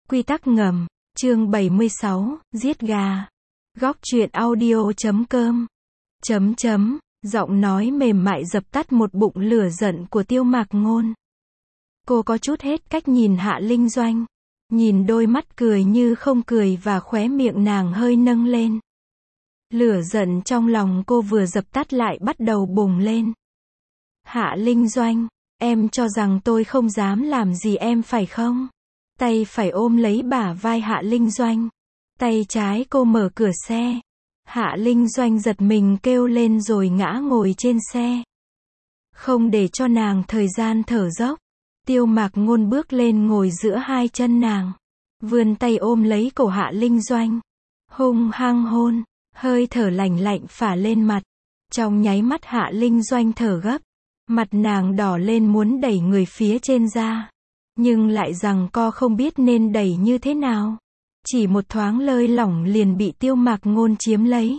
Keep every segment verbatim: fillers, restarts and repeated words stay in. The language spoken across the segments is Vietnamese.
Quy tắc ngầm, chương bảy mươi sáu, giết gà. Góc truyện audio chấm com. Chấm chấm, giọng nói mềm mại dập tắt một bụng lửa giận của Tiêu Mạc Ngôn. Cô có chút hết cách nhìn Hạ Linh Doanh. Nhìn đôi mắt cười như không cười và khóe miệng nàng hơi nâng lên. Lửa giận trong lòng cô vừa dập tắt lại bắt đầu bùng lên. Hạ Linh Doanh, em cho rằng tôi không dám làm gì em phải không? Tay phải ôm lấy bả vai Hạ Linh Doanh. Tay trái cô mở cửa xe. Hạ Linh Doanh giật mình kêu lên rồi ngã ngồi trên xe. Không để cho nàng thời gian thở dốc. Tiêu Mạc Ngôn bước lên ngồi giữa hai chân nàng. Vươn tay ôm lấy cổ Hạ Linh Doanh. Hung hăng hôn. Hơi thở lạnh lạnh phả lên mặt. Trong nháy mắt Hạ Linh Doanh thở gấp. Mặt nàng đỏ lên muốn đẩy người phía trên ra. Nhưng lại rằng co không biết nên đẩy như thế nào. Chỉ một thoáng lơi lỏng liền bị Tiêu Mạc Ngôn chiếm lấy.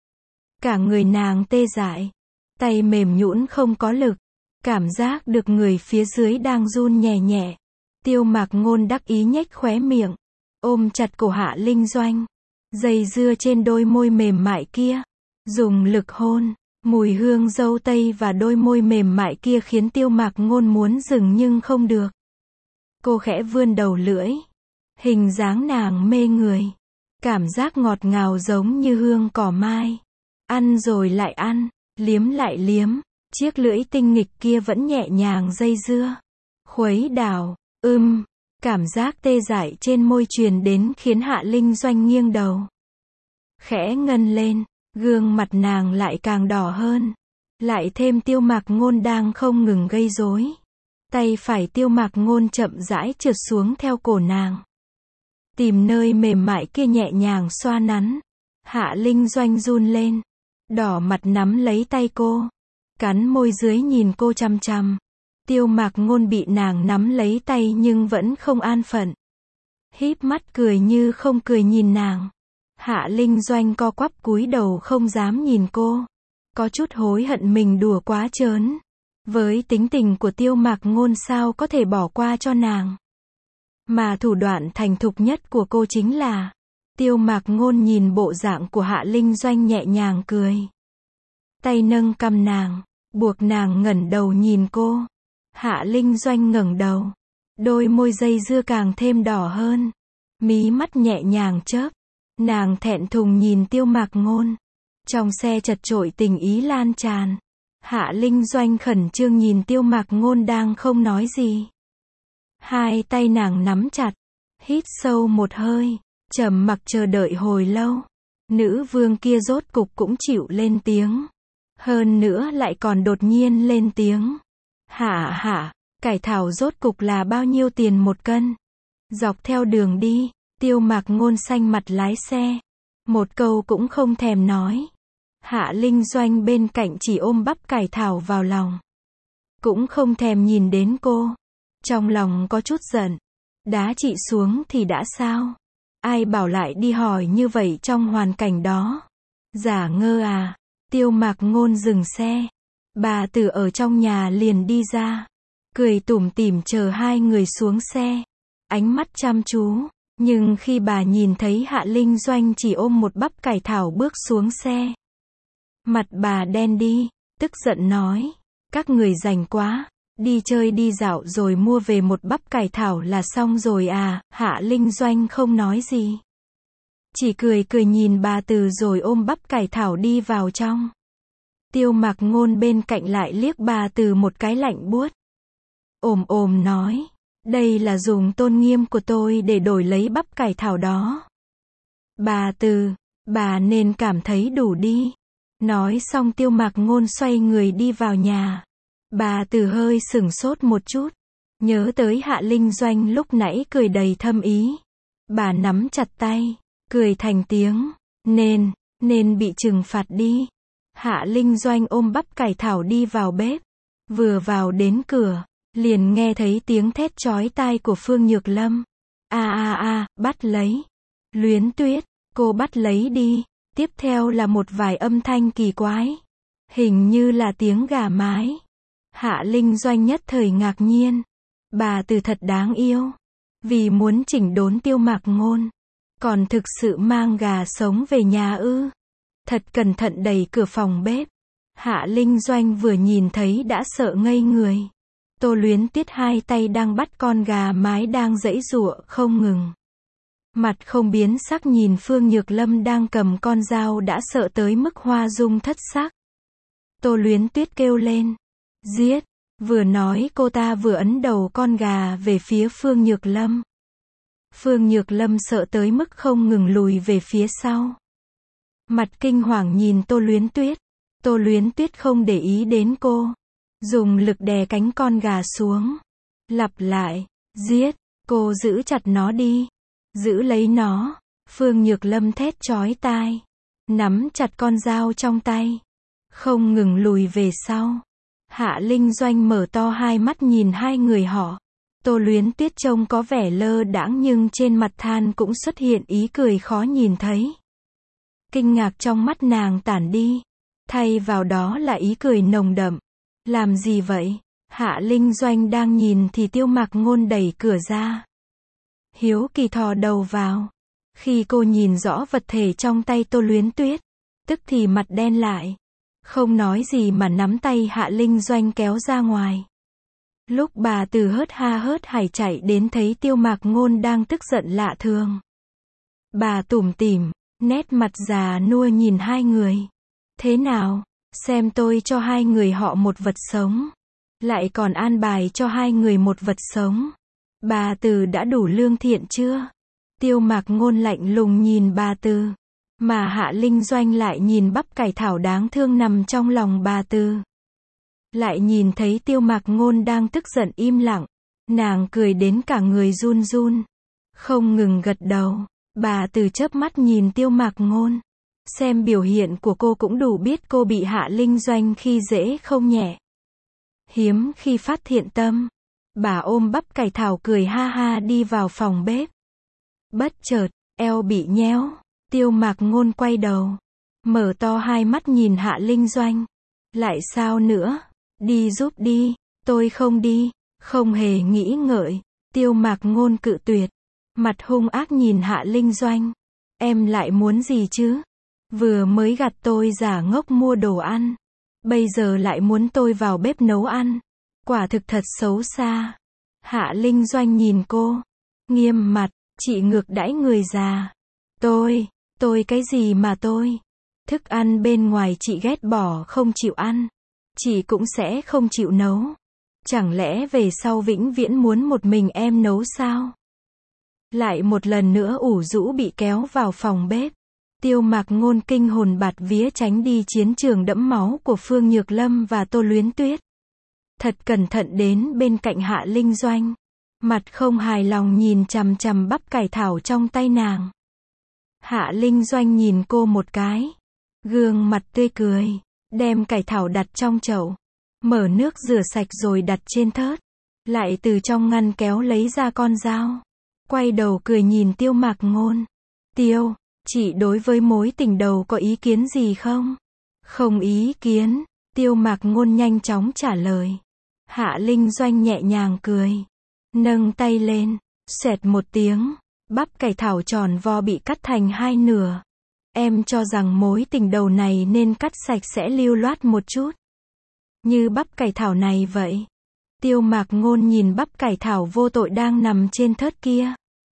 Cả người nàng tê dại. Tay mềm nhũn không có lực. Cảm giác được người phía dưới đang run nhẹ nhẹ. Tiêu Mạc Ngôn đắc ý nhếch khóe miệng. Ôm chặt cổ Hạ Linh Doanh. Dây dưa trên đôi môi mềm mại kia. Dùng lực hôn. Mùi hương dâu tây và đôi môi mềm mại kia khiến Tiêu Mạc Ngôn muốn dừng nhưng không được. Cô khẽ vươn đầu lưỡi. Hình dáng nàng mê người. Cảm giác ngọt ngào giống như hương cỏ mai. Ăn rồi lại ăn, liếm lại liếm. Chiếc lưỡi tinh nghịch kia vẫn nhẹ nhàng dây dưa. Khuấy đảo, ưm. Cảm giác tê dại trên môi truyền đến khiến Hạ Linh Doanh nghiêng đầu. Khẽ ngân lên, gương mặt nàng lại càng đỏ hơn. Lại thêm Tiêu Mạc Ngôn đang không ngừng gây rối. Tay phải Tiêu Mạc Ngôn chậm rãi trượt xuống theo cổ nàng. Tìm nơi mềm mại kia nhẹ nhàng xoa nắn. Hạ Linh Doanh run lên. Đỏ mặt nắm lấy tay cô. Cắn môi dưới nhìn cô chằm chằm. Tiêu Mạc Ngôn bị nàng nắm lấy tay nhưng vẫn không an phận. Híp mắt cười như không cười nhìn nàng. Hạ Linh Doanh co quắp cúi đầu không dám nhìn cô. Có chút hối hận mình đùa quá trớn. Với tính tình của Tiêu Mạc Ngôn sao có thể bỏ qua cho nàng. Mà thủ đoạn thành thục nhất của cô chính là. Tiêu Mạc Ngôn nhìn bộ dạng của Hạ Linh Doanh nhẹ nhàng cười. Tay nâng cằm nàng, buộc nàng ngẩng đầu nhìn cô. Hạ Linh Doanh ngẩng đầu. Đôi môi dây dưa càng thêm đỏ hơn. Mí mắt nhẹ nhàng chớp. Nàng thẹn thùng nhìn Tiêu Mạc Ngôn. Trong xe chật chội tình ý lan tràn. Hạ Linh Doanh khẩn trương nhìn Tiêu Mạc Ngôn đang không nói gì. Hai tay nàng nắm chặt. Hít sâu một hơi. Trầm mặc chờ đợi hồi lâu. Nữ vương kia rốt cục cũng chịu lên tiếng. Hơn nữa lại còn đột nhiên lên tiếng. Hả hả, cải thảo rốt cục là bao nhiêu tiền một cân? Dọc theo đường đi, Tiêu Mạc Ngôn xanh mặt lái xe. Một câu cũng không thèm nói. Hạ Linh Doanh bên cạnh chỉ ôm bắp cải thảo vào lòng. Cũng không thèm nhìn đến cô. Trong lòng có chút giận. Đá chị xuống thì đã sao? Ai bảo lại đi hỏi như vậy trong hoàn cảnh đó? Giả ngơ à? Tiêu Mạc Ngôn dừng xe. Bà Tử ở trong nhà liền đi ra. Cười tủm tỉm chờ hai người xuống xe. Ánh mắt chăm chú. Nhưng khi bà nhìn thấy Hạ Linh Doanh chỉ ôm một bắp cải thảo bước xuống xe. Mặt bà đen đi. Tức giận nói. Các người rảnh quá. Đi chơi đi dạo rồi mua về một bắp cải thảo là xong rồi à? Hạ Linh Doanh không nói gì. Chỉ cười cười nhìn bà Từ rồi ôm bắp cải thảo đi vào trong. Tiêu Mạc Ngôn bên cạnh lại liếc bà Từ một cái lạnh buốt. Ồm ồm nói. Đây là dùng tôn nghiêm của tôi để đổi lấy bắp cải thảo đó. Bà Từ, bà nên cảm thấy đủ đi. Nói xong Tiêu Mạc Ngôn xoay người đi vào nhà. Bà Từ hơi sửng sốt một chút. Nhớ tới Hạ Linh Doanh lúc nãy cười đầy thâm ý. Bà nắm chặt tay. Cười thành tiếng. Nên, nên bị trừng phạt đi. Hạ Linh Doanh ôm bắp cải thảo đi vào bếp. Vừa vào đến cửa. Liền nghe thấy tiếng thét chói tai của Phương Nhược Lâm. A a a, bắt lấy. Luyến Tuyết, cô bắt lấy đi. Tiếp theo là một vài âm thanh kỳ quái. Hình như là tiếng gà mái. Hạ Linh Doanh nhất thời ngạc nhiên. Bà Từ thật đáng yêu. Vì muốn chỉnh đốn Tiêu Mạc Ngôn. Còn thực sự mang gà sống về nhà ư? Thật cẩn thận đẩy cửa phòng bếp. Hạ Linh Doanh vừa nhìn thấy đã sợ ngây người. Tô Luyến Tuyết hai tay đang bắt con gà mái đang giãy giụa không ngừng. Mặt không biến sắc nhìn Phương Nhược Lâm đang cầm con dao đã sợ tới mức hoa dung thất sắc. Tô Luyến Tuyết kêu lên. Giết! Vừa nói cô ta vừa ấn đầu con gà về phía Phương Nhược Lâm. Phương Nhược Lâm sợ tới mức không ngừng lùi về phía sau. Mặt kinh hoàng nhìn Tô Luyến Tuyết. Tô Luyến Tuyết không để ý đến cô. Dùng lực đè cánh con gà xuống. Lặp lại. Giết! Cô giữ chặt nó đi. Giữ lấy nó. Phương Nhược Lâm thét chói tai. Nắm chặt con dao trong tay. Không ngừng lùi về sau. Hạ Linh Doanh mở to hai mắt nhìn hai người họ. Tô Luyến Tuyết trông có vẻ lơ đãng nhưng trên mặt than cũng xuất hiện ý cười khó nhìn thấy. Kinh ngạc trong mắt nàng tản đi. Thay vào đó là ý cười nồng đậm. Làm gì vậy? Hạ Linh Doanh đang nhìn thì Tiêu Mạc Ngôn đẩy cửa ra. Hiếu kỳ thò đầu vào. Khi cô nhìn rõ vật thể trong tay Tô Luyến Tuyết, tức thì mặt đen lại. Không nói gì mà nắm tay Hạ Linh Doanh kéo ra ngoài. Lúc bà từ hớt ha hớt hải chạy đến thấy Tiêu Mạc Ngôn đang tức giận lạ thường. Bà tủm tỉm, nét mặt già nua nhìn hai người. Thế nào? Xem tôi cho hai người họ một vật sống. Lại còn an bài cho hai người một vật sống. Bà Từ đã đủ lương thiện chưa? Tiêu Mạc Ngôn lạnh lùng nhìn bà Từ. Mà Hạ Linh Doanh lại nhìn bắp cải thảo đáng thương nằm trong lòng bà Từ. Lại nhìn thấy Tiêu Mạc Ngôn đang tức giận im lặng. Nàng cười đến cả người run run. Không ngừng gật đầu. Bà Từ chớp mắt nhìn Tiêu Mạc Ngôn. Xem biểu hiện của cô cũng đủ biết cô bị Hạ Linh Doanh khi dễ không nhẹ. Hiếm khi phát thiện tâm. Bà ôm bắp cải thảo cười ha ha đi vào phòng bếp. Bất chợt, eo bị nhéo. Tiêu Mạc Ngôn quay đầu. Mở to hai mắt nhìn Hạ Linh Doanh. Lại sao nữa? Đi giúp đi. Tôi không đi. Không hề nghĩ ngợi. Tiêu Mạc Ngôn cự tuyệt. Mặt hung ác nhìn Hạ Linh Doanh. Em lại muốn gì chứ? Vừa mới gạt tôi giả ngốc mua đồ ăn. Bây giờ lại muốn tôi vào bếp nấu ăn. Quả thực thật xấu xa. Hạ Linh Doanh nhìn cô. Nghiêm mặt. Chị ngược đãi người già. Tôi. Tôi cái gì mà tôi? Thức ăn bên ngoài chị ghét bỏ không chịu ăn. Chị cũng sẽ không chịu nấu. Chẳng lẽ về sau vĩnh viễn muốn một mình em nấu sao? Lại một lần nữa ủ rũ bị kéo vào phòng bếp. Tiêu Mạc Ngôn kinh hồn bạt vía tránh đi chiến trường đẫm máu của Phương Nhược Lâm và Tô Luyến Tuyết. Thật cẩn thận đến bên cạnh Hạ Linh Doanh. Mặt không hài lòng nhìn chằm chằm bắp cải thảo trong tay nàng. Hạ Linh Doanh nhìn cô một cái. Gương mặt tươi cười. Đem cải thảo đặt trong chậu. Mở nước rửa sạch rồi đặt trên thớt. Lại từ trong ngăn kéo lấy ra con dao. Quay đầu cười nhìn Tiêu Mạc Ngôn. Tiêu, chị đối với mối tình đầu có ý kiến gì không? Không ý kiến. Tiêu Mạc Ngôn nhanh chóng trả lời. Hạ Linh Doanh nhẹ nhàng cười. Nâng tay lên. Xoẹt một tiếng. Bắp cải thảo tròn vo bị cắt thành hai nửa. Em cho rằng mối tình đầu này nên cắt sạch sẽ lưu loát một chút. Như bắp cải thảo này vậy. Tiêu Mạc Ngôn nhìn bắp cải thảo vô tội đang nằm trên thớt kia.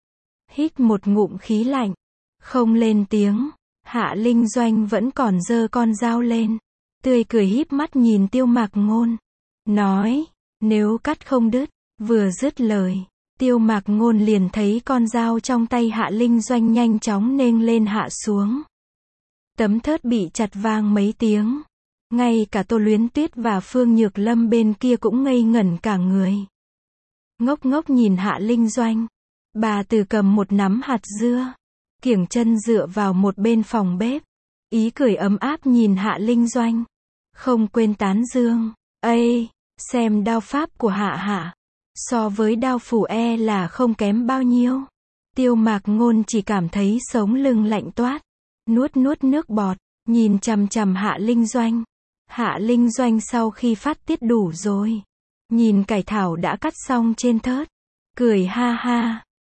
Hít một ngụm khí lạnh. Không lên tiếng. Hạ Linh Doanh vẫn còn giơ con dao lên. Tươi cười híp mắt nhìn Tiêu Mạc Ngôn. Nói, nếu cắt không đứt. Vừa dứt lời. Tiêu Mạc Ngôn liền thấy con dao trong tay Hạ Linh Doanh nhanh chóng nênh lên hạ xuống. Tấm thớt bị chặt vang mấy tiếng. Ngay cả Tô Luyến Tuyết và Phương Nhược Lâm bên kia cũng ngây ngẩn cả người. Ngốc ngốc nhìn Hạ Linh Doanh. Bà Từ cầm một nắm hạt dưa. Kiểng chân dựa vào một bên phòng bếp. Ý cười ấm áp nhìn Hạ Linh Doanh. Không quên tán dương. Ây, xem đao pháp của Hạ Hạ. So với đao phủ e là không kém bao nhiêu. Tiêu Mạc Ngôn chỉ cảm thấy sống lưng lạnh toát. Nuốt nuốt nước bọt. Nhìn chằm chằm Hạ Linh Doanh. Hạ Linh Doanh sau khi phát tiết đủ rồi. Nhìn cải thảo đã cắt xong trên thớt. Cười ha ha.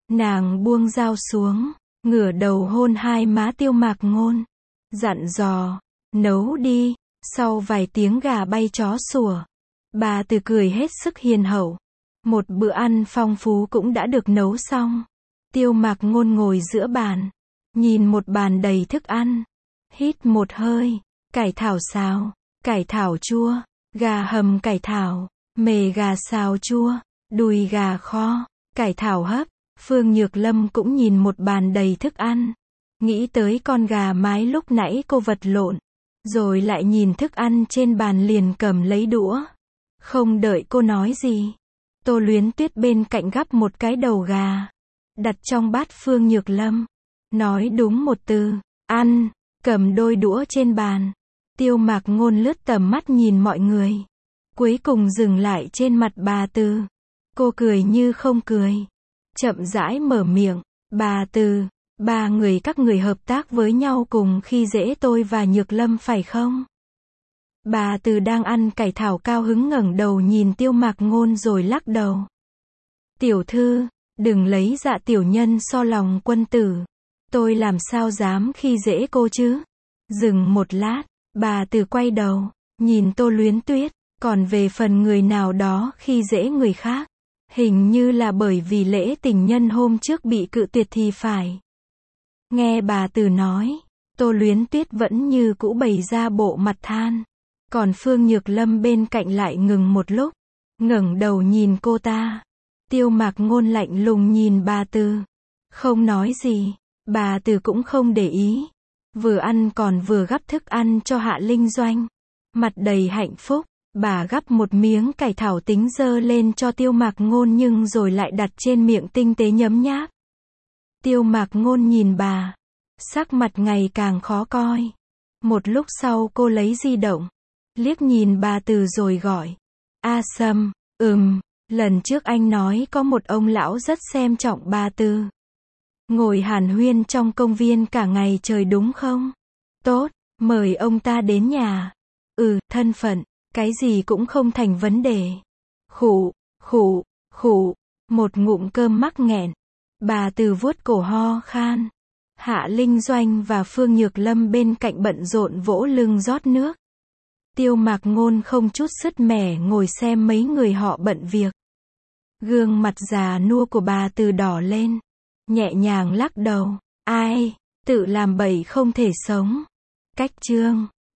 Nàng buông dao xuống, ngửa đầu hôn hai má Tiêu Mạc Ngôn, dặn dò, nấu đi. Sau vài tiếng gà bay chó sủa, bà Từ cười hết sức hiền hậu. Một bữa ăn phong phú cũng đã được nấu xong. Tiêu Mạc Ngôn ngồi giữa bàn, nhìn một bàn đầy thức ăn, hít một hơi, cải thảo xào, cải thảo chua, gà hầm cải thảo, mề gà xào chua, đùi gà kho, cải thảo hấp. Phương Nhược Lâm cũng nhìn một bàn đầy thức ăn, nghĩ tới con gà mái lúc nãy cô vật lộn, rồi lại nhìn thức ăn trên bàn liền cầm lấy đũa. Không đợi cô nói gì, Tô Luyến Tuyết bên cạnh gắp một cái đầu gà, đặt trong bát Phương Nhược Lâm, nói đúng một từ, ăn, cầm đôi đũa trên bàn. Tiêu Mạc Ngôn lướt tầm mắt nhìn mọi người, cuối cùng dừng lại trên mặt bà Từ. Cô cười như không cười, chậm rãi mở miệng, bà Từ, ba người các người hợp tác với nhau cùng khi dễ tôi và Nhược Lâm phải không? Bà Từ đang ăn cải thảo cao hứng ngẩng đầu nhìn Tiêu Mạc Ngôn rồi lắc đầu. Tiểu thư, đừng lấy dạ tiểu nhân so lòng quân tử. Tôi làm sao dám khi dễ cô chứ? Dừng một lát, bà Từ quay đầu, nhìn Tô Luyến Tuyết, còn về phần người nào đó khi dễ người khác, hình như là bởi vì lễ tình nhân hôm trước bị cự tuyệt thì phải. Nghe bà Từ nói, Tô Luyến Tuyết vẫn như cũ bày ra bộ mặt than. Còn Phương Nhược Lâm bên cạnh lại ngừng một lúc, ngẩng đầu nhìn cô ta. Tiêu Mạc Ngôn lạnh lùng nhìn bà Từ, không nói gì. Bà Từ cũng không để ý, vừa ăn còn vừa gắp thức ăn cho Hạ Linh Doanh. Mặt đầy hạnh phúc, bà gắp một miếng cải thảo tính dơ lên cho Tiêu Mạc Ngôn nhưng rồi lại đặt trên miệng tinh tế nhấm nháp. Tiêu Mạc Ngôn nhìn bà, sắc mặt ngày càng khó coi. Một lúc sau cô lấy di động, liếc nhìn bà Từ rồi gọi. A Sâm, ừm, lần trước anh nói có một ông lão rất xem trọng bà Từ. Ngồi hàn huyên trong công viên cả ngày trời đúng không? Tốt, mời ông ta đến nhà. Ừ, thân phận, cái gì cũng không thành vấn đề. Khụ, khụ, khụ, một ngụm cơm mắc nghẹn. Bà Từ vuốt cổ ho khan. Hạ Linh Doanh và Phương Nhược Lâm bên cạnh bận rộn vỗ lưng rót nước. Tiêu Mạc Ngôn không chút sứt mẻ ngồi xem mấy người họ bận việc. Gương mặt già nua của bà Từ đỏ lên, nhẹ nhàng lắc đầu. Ai, tự làm bậy không thể sống. Cách chương